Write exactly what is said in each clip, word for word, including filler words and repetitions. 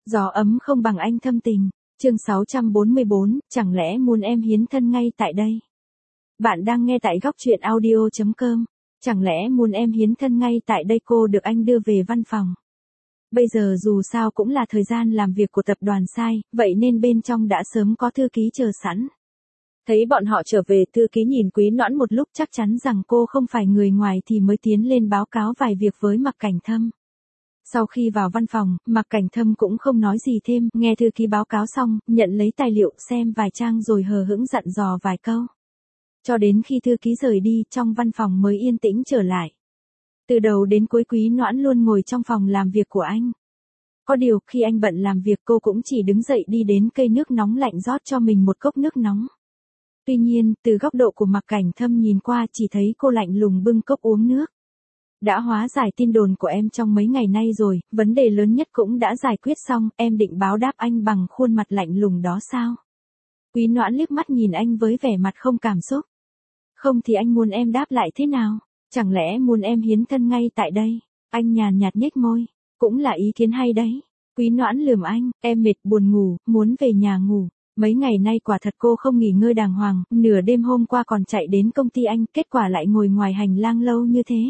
Gió ấm không bằng anh thâm tình. Chương sáu trăm bốn mươi bốn, chẳng lẽ muốn em hiến thân ngay tại đây? Bạn đang nghe tại góc truyện audio chấm com. Chẳng lẽ muốn em hiến thân ngay tại đây? Cô được anh đưa về văn phòng. Bây giờ dù sao cũng là thời gian làm việc của tập đoàn sai, vậy nên bên trong đã sớm có thư ký chờ sẵn. Thấy bọn họ trở về, thư ký nhìn Quý Noãn một lúc, chắc chắn rằng cô không phải người ngoài thì mới tiến lên báo cáo vài việc với Mạc Cảnh Thâm. Sau khi vào văn phòng, Mạc Cảnh Thâm cũng không nói gì thêm, nghe thư ký báo cáo xong, nhận lấy tài liệu xem vài trang rồi hờ hững dặn dò vài câu. Cho đến khi thư ký rời đi, trong văn phòng mới yên tĩnh trở lại. Từ đầu đến cuối Quý Noãn luôn ngồi trong phòng làm việc của anh. Có điều, khi anh bận làm việc cô cũng chỉ đứng dậy đi đến cây nước nóng lạnh rót cho mình một cốc nước nóng. Tuy nhiên, từ góc độ của Mạc Cảnh Thâm nhìn qua chỉ thấy cô lạnh lùng bưng cốc uống nước. Đã hóa giải tin đồn của em trong mấy ngày nay rồi, vấn đề lớn nhất cũng đã giải quyết xong, em định báo đáp anh bằng khuôn mặt lạnh lùng đó sao? Quý Noãn liếc mắt nhìn anh với vẻ mặt không cảm xúc. Không thì anh muốn em đáp lại thế nào? Chẳng lẽ muốn em hiến thân ngay tại đây? Anh nhàn nhạt nhếch môi. Cũng là ý kiến hay đấy. Quý Noãn lườm anh, em mệt buồn ngủ, muốn về nhà ngủ. Mấy ngày nay quả thật cô không nghỉ ngơi đàng hoàng, nửa đêm hôm qua còn chạy đến công ty anh, kết quả lại ngồi ngoài hành lang lâu như thế.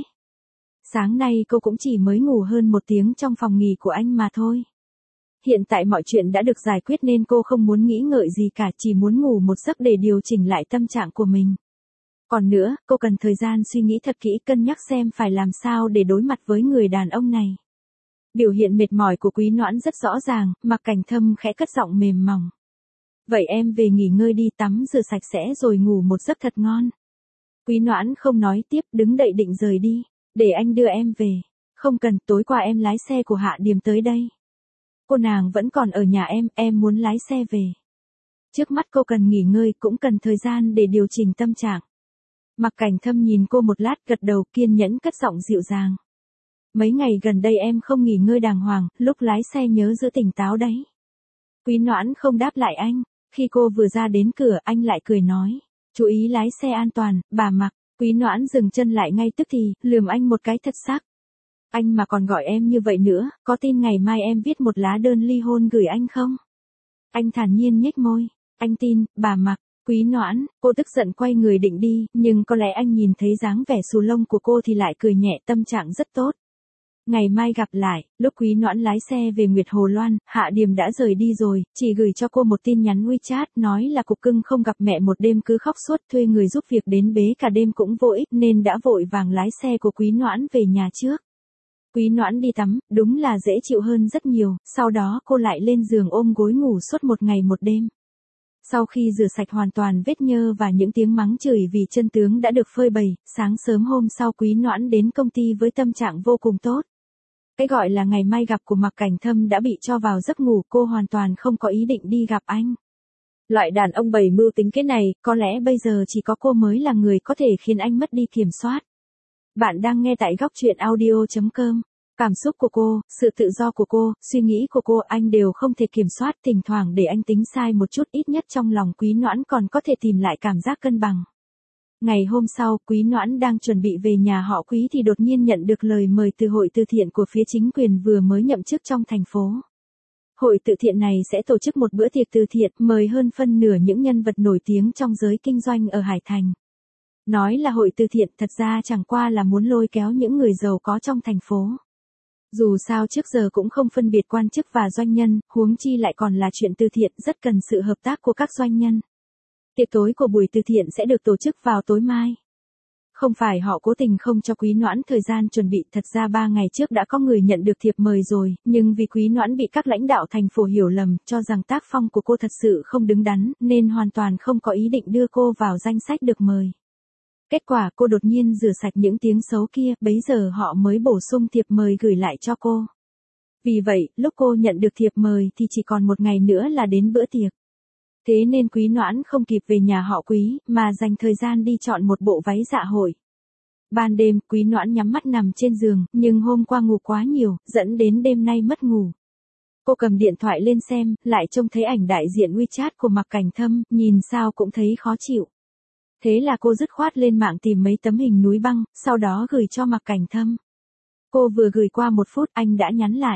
Sáng nay cô cũng chỉ mới ngủ hơn một tiếng trong phòng nghỉ của anh mà thôi. Hiện tại mọi chuyện đã được giải quyết nên cô không muốn nghĩ ngợi gì cả, chỉ muốn ngủ một giấc để điều chỉnh lại tâm trạng của mình. Còn nữa, cô cần thời gian suy nghĩ thật kỹ, cân nhắc xem phải làm sao để đối mặt với người đàn ông này. Biểu hiện mệt mỏi của Quý Noãn rất rõ ràng, Mạc Cảnh Thâm khẽ cất giọng mềm mỏng. Vậy em về nghỉ ngơi đi, tắm rửa sạch sẽ rồi ngủ một giấc thật ngon. Quý Noãn không nói tiếp, đứng dậy định rời đi. Để anh đưa em về. Không cần, tối qua em lái xe của Hạ Điềm tới đây. Cô nàng vẫn còn ở nhà em, em muốn lái xe về. Trước mắt cô cần nghỉ ngơi, cũng cần thời gian để điều chỉnh tâm trạng. Mạc Cảnh Thâm nhìn cô một lát, gật đầu, kiên nhẫn cất giọng dịu dàng. Mấy ngày gần đây em không nghỉ ngơi đàng hoàng, lúc lái xe nhớ giữ tỉnh táo đấy. Quý Noãn không đáp lại anh. Khi cô vừa ra đến cửa, anh lại cười nói. Chú ý lái xe an toàn, bà Mạc. Quý Noãn dừng chân lại ngay tức thì, lườm anh một cái thật sắc. Anh mà còn gọi em như vậy nữa, có tin ngày mai em viết một lá đơn ly hôn gửi anh không? Anh thản nhiên nhếch môi. Anh tin, bà Mạc. Quý Noãn, cô tức giận quay người định đi, nhưng có lẽ anh nhìn thấy dáng vẻ xù lông của cô thì lại cười nhẹ, tâm trạng rất tốt. Ngày mai gặp lại. Lúc Quý Noãn lái xe về Nguyệt Hồ Loan, Hạ Điềm đã rời đi rồi, chỉ gửi cho cô một tin nhắn WeChat, nói là cục cưng không gặp mẹ một đêm cứ khóc suốt, thuê người giúp việc đến bế cả đêm cũng vô ích nên đã vội vàng lái xe của Quý Noãn về nhà trước. Quý Noãn đi tắm, đúng là dễ chịu hơn rất nhiều, sau đó cô lại lên giường ôm gối ngủ suốt một ngày một đêm. Sau khi rửa sạch hoàn toàn vết nhơ và những tiếng mắng chửi vì chân tướng đã được phơi bày, sáng sớm hôm sau Quý Noãn đến công ty với tâm trạng vô cùng tốt. Cái gọi là ngày mai gặp của Mạc Cảnh Thâm đã bị cho vào giấc ngủ, cô hoàn toàn không có ý định đi gặp anh. Loại đàn ông bày mưu tính kế này, có lẽ bây giờ chỉ có cô mới là người có thể khiến anh mất đi kiểm soát. Bạn đang nghe tại góc truyện audio chấm com. Cảm xúc của cô, sự tự do của cô, suy nghĩ của cô anh đều không thể kiểm soát, thỉnh thoảng để anh tính sai một chút, ít nhất trong lòng Quý Noãn còn có thể tìm lại cảm giác cân bằng. Ngày hôm sau, Quý Noãn đang chuẩn bị về nhà họ Quý thì đột nhiên nhận được lời mời từ hội từ thiện của phía chính quyền vừa mới nhậm chức trong thành phố. Hội từ thiện này sẽ tổ chức một bữa tiệc từ thiện, mời hơn phân nửa những nhân vật nổi tiếng trong giới kinh doanh ở Hải Thành. Nói là hội từ thiện, thật ra chẳng qua là muốn lôi kéo những người giàu có trong thành phố. Dù sao trước giờ cũng không phân biệt quan chức và doanh nhân, huống chi lại còn là chuyện từ thiện, rất cần sự hợp tác của các doanh nhân. Tiệc tối của buổi từ thiện sẽ được tổ chức vào tối mai. Không phải họ cố tình không cho Quý Noãn thời gian chuẩn bị, thật ra ba ngày trước đã có người nhận được thiệp mời rồi, nhưng vì Quý Noãn bị các lãnh đạo thành phố hiểu lầm, cho rằng tác phong của cô thật sự không đứng đắn, nên hoàn toàn không có ý định đưa cô vào danh sách được mời. Kết quả cô đột nhiên rửa sạch những tiếng xấu kia, bấy giờ họ mới bổ sung thiệp mời gửi lại cho cô. Vì vậy, lúc cô nhận được thiệp mời thì chỉ còn một ngày nữa là đến bữa tiệc. Thế nên Quý Noãn không kịp về nhà họ Quý, mà dành thời gian đi chọn một bộ váy dạ hội. Ban đêm, Quý Noãn nhắm mắt nằm trên giường, nhưng hôm qua ngủ quá nhiều, dẫn đến đêm nay mất ngủ. Cô cầm điện thoại lên xem, lại trông thấy ảnh đại diện WeChat của Mạc Cảnh Thâm, nhìn sao cũng thấy khó chịu. Thế là cô dứt khoát lên mạng tìm mấy tấm hình núi băng, sau đó gửi cho Mạc Cảnh Thâm. Cô vừa gửi qua một phút, anh đã nhắn lại.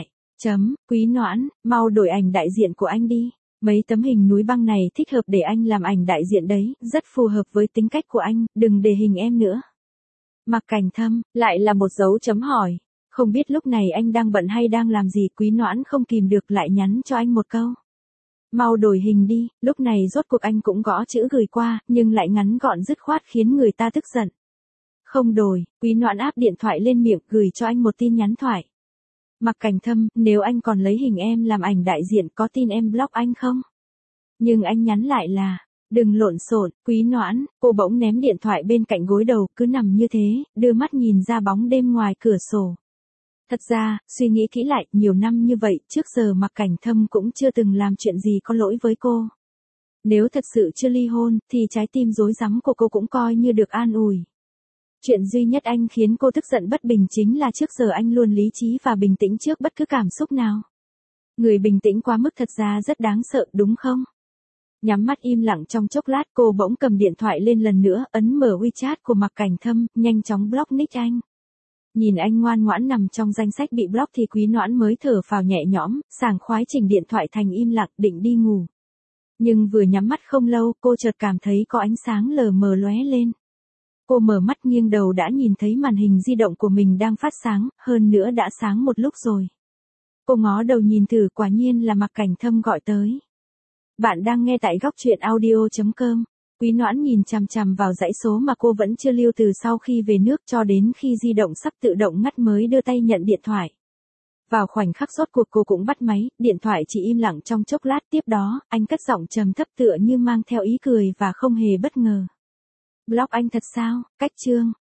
Chấm, Quý Noãn, mau đổi ảnh đại diện của anh đi. Mấy tấm hình núi băng này thích hợp để anh làm ảnh đại diện đấy, rất phù hợp với tính cách của anh, đừng để hình em nữa. Mạc Cảnh Thâm, lại là một dấu chấm hỏi. Không biết lúc này anh đang bận hay đang làm gì, Quý Noãn không kìm được lại nhắn cho anh một câu. Mau đổi hình đi, lúc này rốt cuộc anh cũng gõ chữ gửi qua, nhưng lại ngắn gọn dứt khoát khiến người ta tức giận. Không đổi, Quý Noãn áp điện thoại lên miệng gửi cho anh một tin nhắn thoại. Mạc Cảnh Thâm, nếu anh còn lấy hình em làm ảnh đại diện có tin em block anh không? Nhưng anh nhắn lại là, đừng lộn xộn, Quý Noãn, cô bỗng ném điện thoại bên cạnh gối đầu, cứ nằm như thế, đưa mắt nhìn ra bóng đêm ngoài cửa sổ. Thật ra, suy nghĩ kỹ lại, nhiều năm như vậy, trước giờ Mạc Cảnh Thâm cũng chưa từng làm chuyện gì có lỗi với cô. Nếu thật sự chưa ly hôn, thì trái tim rối rắm của cô cũng coi như được an ủi. Chuyện duy nhất anh khiến cô tức giận bất bình chính là trước giờ anh luôn lý trí và bình tĩnh trước bất cứ cảm xúc nào. Người bình tĩnh quá mức thật ra rất đáng sợ, đúng không? Nhắm mắt im lặng trong chốc lát, cô bỗng cầm điện thoại lên lần nữa, ấn mở WeChat của Mạc Cảnh Thâm, nhanh chóng block nick anh. Nhìn anh ngoan ngoãn nằm trong danh sách bị block thì Quý Noãn mới thở phào nhẹ nhõm, sảng khoái chỉnh điện thoại thành im lặng định đi ngủ. Nhưng vừa nhắm mắt không lâu, cô chợt cảm thấy có ánh sáng lờ mờ lóe lên. Cô mở mắt nghiêng đầu đã nhìn thấy màn hình di động của mình đang phát sáng, hơn nữa đã sáng một lúc rồi. Cô ngó đầu nhìn thử, quả nhiên là Mạc Cảnh Thâm gọi tới. Bạn đang nghe tại góc truyện audio chấm com. Quý Noãn nhìn chằm chằm vào dãy số mà cô vẫn chưa lưu từ sau khi về nước cho đến khi di động sắp tự động ngắt mới đưa tay nhận điện thoại. Vào khoảnh khắc rốt cuộc cô cũng bắt máy, điện thoại chỉ im lặng trong chốc lát, tiếp đó, anh cất giọng trầm thấp tựa như mang theo ý cười và không hề bất ngờ. Block anh thật sao, cách chương.